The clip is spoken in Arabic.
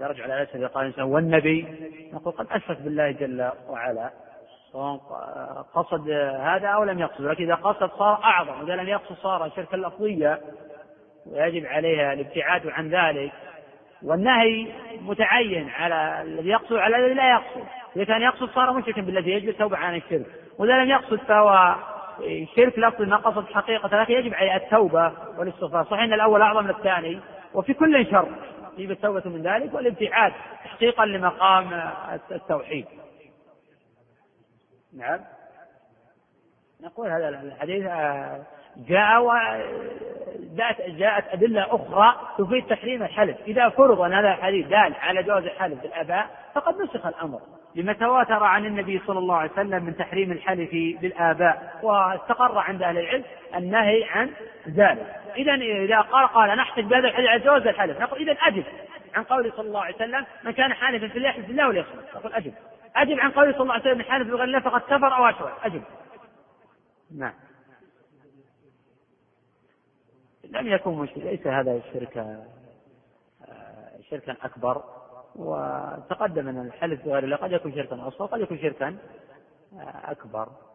يرجع على الأسد قال الإنسان والنبي، نقول قد أشرك بالله جل وعلا، سواء قصد هذا أو لم يقصد، لكن إذا قصد صار أعظم، وإذا لم يقصد صار شركا لفظيا ويجب عليها الابتعاد عن ذلك. والنهي متعين على الذي يقصد على الذي لا يقصد، إذا كان يقصد صار مشركا بالذي يجب التوبة عن الشرك، وإذا لم يقصد فهو شرك لفظي ما قصد حقيقة، لكن يجب عليه التوبة والاستغفار. صحيح أن الأول أعظم من الثاني، وفي كل شر يجب التوبة من ذلك والابتعاد تحقيقا لمقام التوحيد. نعم، نقول هذا الحديث جاءت أدلة أخرى تفيد تحريم الحلف. إذا فرض أن هذا الحديث دال على جواز الحلف بالآباء فقد نسخ الأمر لما تواتر عن النبي صلى الله عليه وسلم من تحريم الحلف بالآباء، واستقر عند أهل العلم النهي عن ذلك. إذا قال نحتج بهذا الحديث على جواز الحلف، نقول إذن أجب عن قوله صلى الله عليه وسلم من كان حالفا في الله يحلف بالله وليصمت. نقول أجب عن قوله صلى الله عليه وسلم من حالف بغير الله فقد كفر أو أشرك. أجب. نعم. لم يكن مشرك، ليس هذا شركا أكبر، وتقدم أن الحلف بغير الله قد يكون شركا أصغر قد يكون شركا أكبر.